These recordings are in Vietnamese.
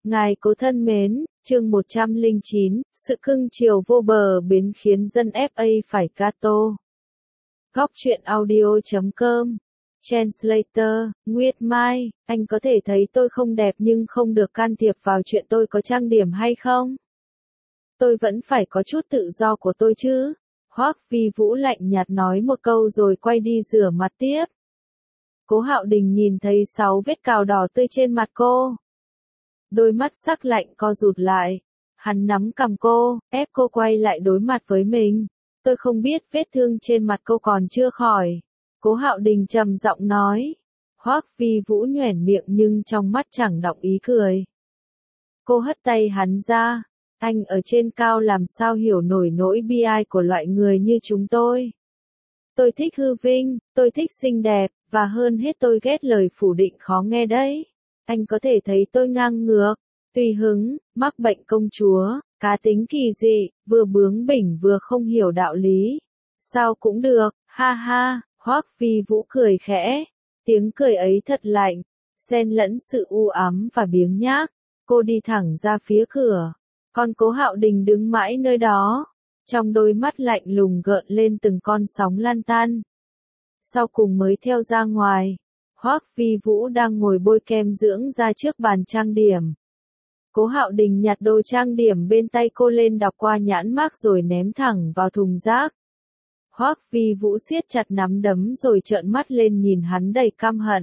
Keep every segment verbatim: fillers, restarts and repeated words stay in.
Ngài cố thân mến, chương một trăm lẻ chín, sự cưng chiều vô bờ bến khiến dân ép a phải gato. Góc truyện audio chấm com. Translator, Nguyệt Mai, anh có thể thấy tôi không đẹp nhưng không được can thiệp vào chuyện tôi có trang điểm hay không? Tôi vẫn phải có chút tự do của tôi chứ. Hoắc Vi Vũ lạnh nhạt nói một câu rồi quay đi rửa mặt tiếp. Cố Hạo Đình nhìn thấy sáu vết cào đỏ tươi trên mặt cô. Đôi mắt sắc lạnh co rụt lại. Hắn nắm cằm cô, ép cô quay lại đối mặt với mình. Tôi không biết vết thương trên mặt cô còn chưa khỏi. Cố Hạo Đình trầm giọng nói. Hoắc Vi Vũ nhoẻn miệng nhưng trong mắt chẳng đọng ý cười. Cô hất tay hắn ra. Anh ở trên cao làm sao hiểu nổi nỗi bi ai của loại người như chúng tôi. Tôi thích hư vinh, tôi thích xinh đẹp, và hơn hết tôi ghét lời phủ định khó nghe đấy. Anh có thể thấy tôi ngang ngược, tùy hứng, mắc bệnh công chúa, cá tính kỳ dị, vừa bướng bỉnh vừa không hiểu đạo lý. Sao cũng được, ha ha, Hoắc Vi Vũ cười khẽ. Tiếng cười ấy thật lạnh, xen lẫn sự u ám và biếng nhác. Cô đi thẳng ra phía cửa. Còn Cố Hạo Đình đứng mãi nơi đó. Trong đôi mắt lạnh lùng gợn lên từng con sóng lan tan. Sau cùng mới theo ra ngoài. Hoắc Vi Vũ đang ngồi bôi kem dưỡng da trước bàn trang điểm. Cố Hạo Đình nhặt đồ trang điểm bên tay cô lên đọc qua nhãn mác rồi ném thẳng vào thùng rác. Hoắc Vi Vũ siết chặt nắm đấm rồi trợn mắt lên nhìn hắn đầy căm hận.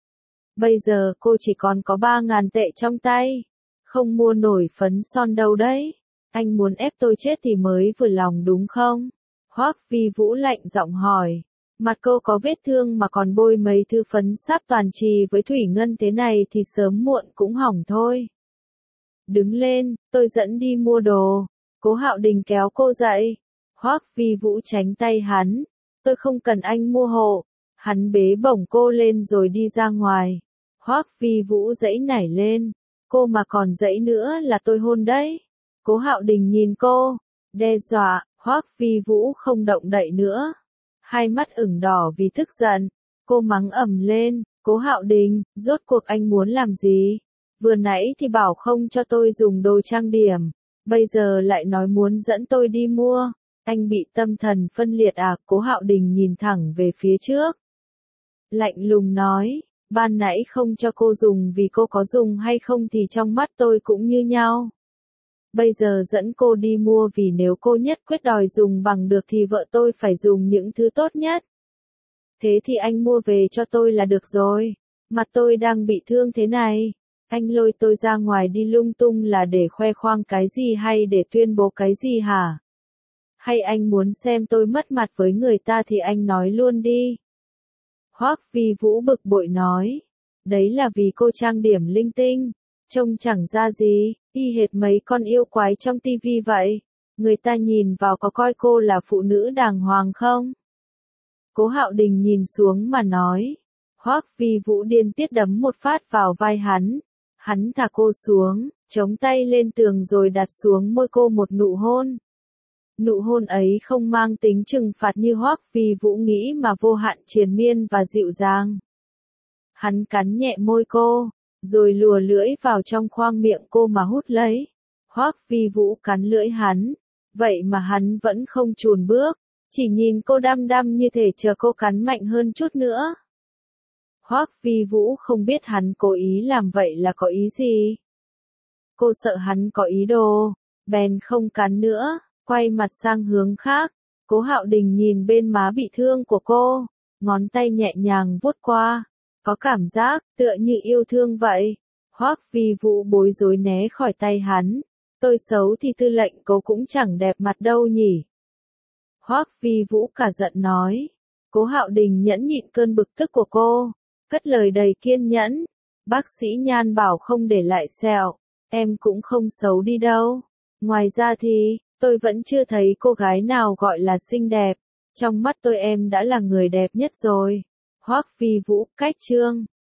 Bây giờ cô chỉ còn có ba ngàn tệ trong tay. Không mua nổi phấn son đâu đấy. Anh muốn ép tôi chết thì mới vừa lòng đúng không? Hoắc Vi Vũ lạnh giọng hỏi. Mặt cô có vết thương mà còn bôi mấy thứ phấn sáp toàn trì với thủy ngân thế này thì sớm muộn cũng hỏng thôi. Đứng lên, tôi dẫn đi mua đồ. Cố Hạo Đình kéo cô dậy. Hoắc Vi Vũ tránh tay hắn. Tôi không cần anh mua hộ. Hắn bế bổng cô lên rồi đi ra ngoài. Hoắc Vi Vũ giãy nảy lên. Cô mà còn giãy nữa là tôi hôn đấy. Cố Hạo Đình nhìn cô, đe dọa. Hoắc Vi Vũ không động đậy nữa. Hai mắt ửng đỏ vì tức giận. Cô mắng ầm lên. Cố Hạo Đình, rốt cuộc anh muốn làm gì? Vừa nãy thì bảo không cho tôi dùng đồ trang điểm. Bây giờ lại nói muốn dẫn tôi đi mua. Anh bị tâm thần phân liệt à? Cố Hạo Đình nhìn thẳng về phía trước. Lạnh lùng nói. Ban nãy không cho cô dùng vì cô có dùng hay không thì trong mắt tôi cũng như nhau. Bây giờ dẫn cô đi mua vì nếu cô nhất quyết đòi dùng bằng được thì vợ tôi phải dùng những thứ tốt nhất. Thế thì anh mua về cho tôi là được rồi. Mặt tôi đang bị thương thế này. Anh lôi tôi ra ngoài đi lung tung là để khoe khoang cái gì hay để tuyên bố cái gì hả? Hay anh muốn xem tôi mất mặt với người ta thì anh nói luôn đi. Hoắc Vi Vũ bực bội nói. Đấy là vì cô trang điểm linh tinh. Trông chẳng ra gì, y hệt mấy con yêu quái trong tivi vậy. Người ta nhìn vào có coi cô là phụ nữ đàng hoàng không? Cố Hạo Đình nhìn xuống mà nói. Hoắc Vi Vũ điên tiết đấm một phát vào vai hắn. Hắn thả cô xuống, chống tay lên tường rồi đặt xuống môi cô một nụ hôn. Nụ hôn ấy không mang tính trừng phạt như Hoắc Vi Vũ nghĩ mà vô hạn triền miên và dịu dàng. Hắn cắn nhẹ môi cô, rồi lùa lưỡi vào trong khoang miệng cô mà hút lấy. Hoắc Vi Vũ cắn lưỡi hắn, vậy mà hắn vẫn không chùn bước, chỉ nhìn cô đăm đăm như thể chờ cô cắn mạnh hơn chút nữa. Hoắc Vi Vũ không biết hắn cố ý làm vậy là có ý gì. Cô sợ hắn có ý đồ, bèn không cắn nữa, quay mặt sang hướng khác. Cố Hạo Đình nhìn bên má bị thương của cô, ngón tay nhẹ nhàng vuốt qua, có cảm giác tựa như yêu thương vậy. Hoắc Vi Vũ bối rối né khỏi tay hắn. Tôi xấu thì tư lệnh cô cũng chẳng đẹp mặt đâu nhỉ. Hoắc Vi Vũ cả giận nói. Cố Hạo Đình nhẫn nhịn cơn bực tức của cô, cất lời đầy kiên nhẫn. Bác sĩ Nhan bảo không để lại sẹo, em cũng không xấu đi đâu. Ngoài ra thì, tôi vẫn chưa thấy cô gái nào gọi là xinh đẹp. Trong mắt tôi em đã là người đẹp nhất rồi. Hoắc Vi Vũ cách chương.